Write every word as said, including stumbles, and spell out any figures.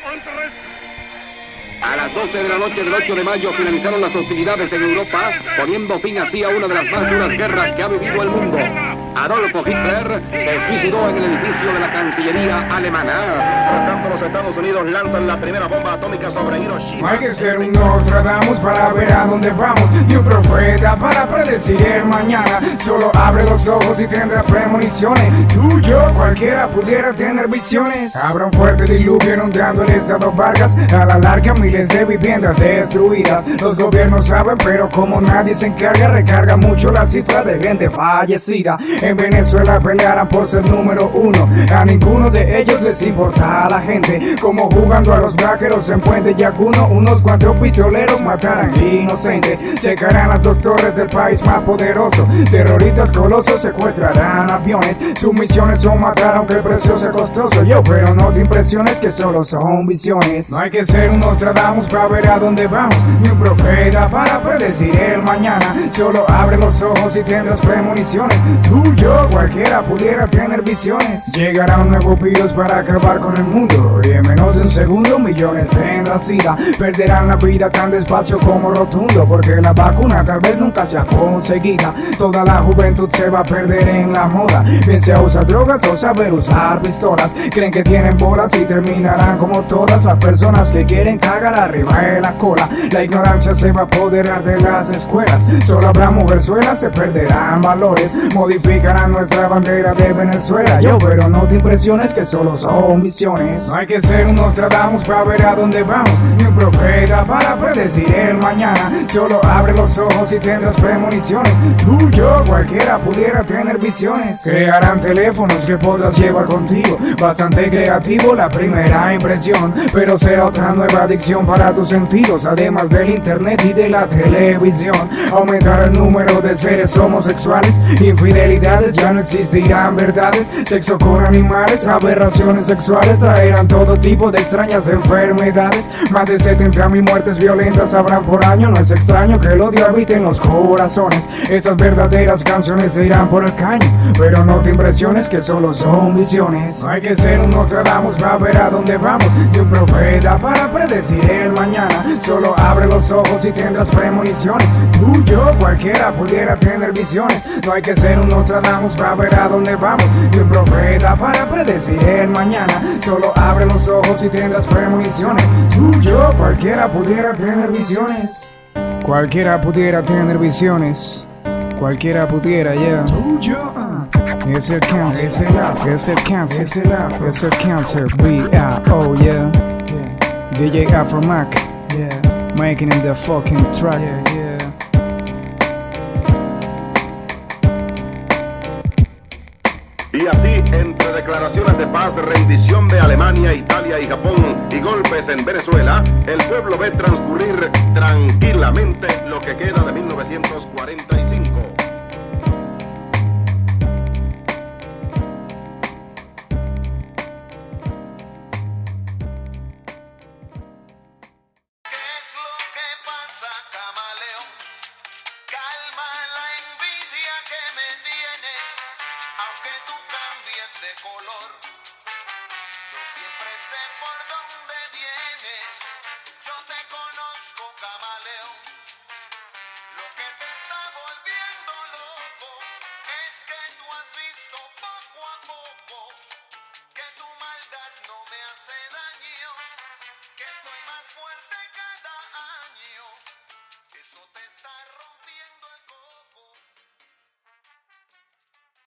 A las doce de la noche del ocho de mayo finalizaron las hostilidades en Europa, poniendo fin así a una de las más duras guerras que ha vivido el mundo. Adolfo Hitler se suicidó en el edificio de la Cancillería alemana. Por tanto, los Estados Unidos lanzan la primera bomba atómica sobre Hiroshima. No hay que ser un Nostradamus para ver a dónde vamos, ni un profeta para predecir el mañana. Solo abre los ojos y tendrás premoniciones. Tú, yo, cualquiera pudiera tener visiones. Habrá un fuerte diluvio inundando el estado Vargas. A la larga, miles de viviendas destruidas. Los gobiernos saben, pero como nadie se encarga, recarga mucho la cifra de gente fallecida. En Venezuela pelearán por ser número uno. A ninguno de ellos les importa a la gente. Como jugando a los vaqueros en Puente Yacuno, unos cuantos pistoleros matarán inocentes. Secarán las dos torres del país más poderoso. Terroristas colosos secuestrarán aviones. Sus misiones son matar aunque el precio sea costoso. Yo, pero no te impresiones que solo son visiones. No hay que ser un Nostradamus para ver a dónde vamos, ni un profeta para predecir el mañana. Solo abre los ojos y tendrás premoniciones. Tú, yo, cualquiera pudiera tener visiones. Llegará un nuevo virus para acabar con el mundo, y en menos de un segundo millones tendrán sida. Perderán la vida tan despacio como rotundo, porque la vacuna tal vez nunca sea conseguida. Toda la juventud se va a perder en la moda, bien sea usar drogas o saber usar pistolas. Creen que tienen bolas y terminarán como todas las personas que quieren cagar arriba de la cola. La ignorancia se va a apoderar de las escuelas. Solo habrá mujerzuelas, se perderán valores. Modificarán nuestra bandera de Venezuela. Yo, pero no te impresiones que solo son visiones. No hay que ser un Nostradamus para ver a dónde vamos, ni un profeta para predecir el mañana. Solo abre los ojos y tendrás premoniciones. Tú, yo, cualquiera pudiera tener visiones. Crearán teléfonos que podrás llevar contigo. Bastante creativo la primera impresión, pero será otra nueva adicción para tus sentidos. Además del internet y de la televisión, aumentará el número de seres homosexuales. Infidelidades, ya no existirán verdades. Sexo con animales, aberraciones sexuales. Traerán todo tipo de extrañas enfermedades. Más de setenta mil muertes violentas habrán por año. No es extraño que el odio habite en los corazones. Estas verdaderas canciones se irán por el caño, pero no te impresiones que solo son visiones. No hay que ser un Nostradamus para ver a dónde vamos, ni un profeta para predecir el mañana. Solo abre los ojos y tendrás premoniciones. Tú, yo, cualquiera pudiera tener visiones. No hay que ser un Nostradamus para ver a dónde vamos, ni un profeta para predecir el mañana. Solo abre los ojos y tendrás premoniciones. Tú, yo, cualquiera pudiera tener visiones. Cualquiera pudiera tener visiones. Cualquiera pudiera, yeah. Tú, yo, uh. Es el cáncer, es el afro, es el cáncer, es el afro, es el cáncer. B I O, yeah. Yeah. D J Afro Mac, yeah. Making in the fucking track, yeah, yeah. Y así, entre declaraciones de paz, rendición de Alemania, Italia y Japón y golpes en Venezuela, el pueblo ve transcurrir tranquilamente lo que queda de mil novecientos cuarenta y cinco. Aunque tú cambies de color, yo siempre sé por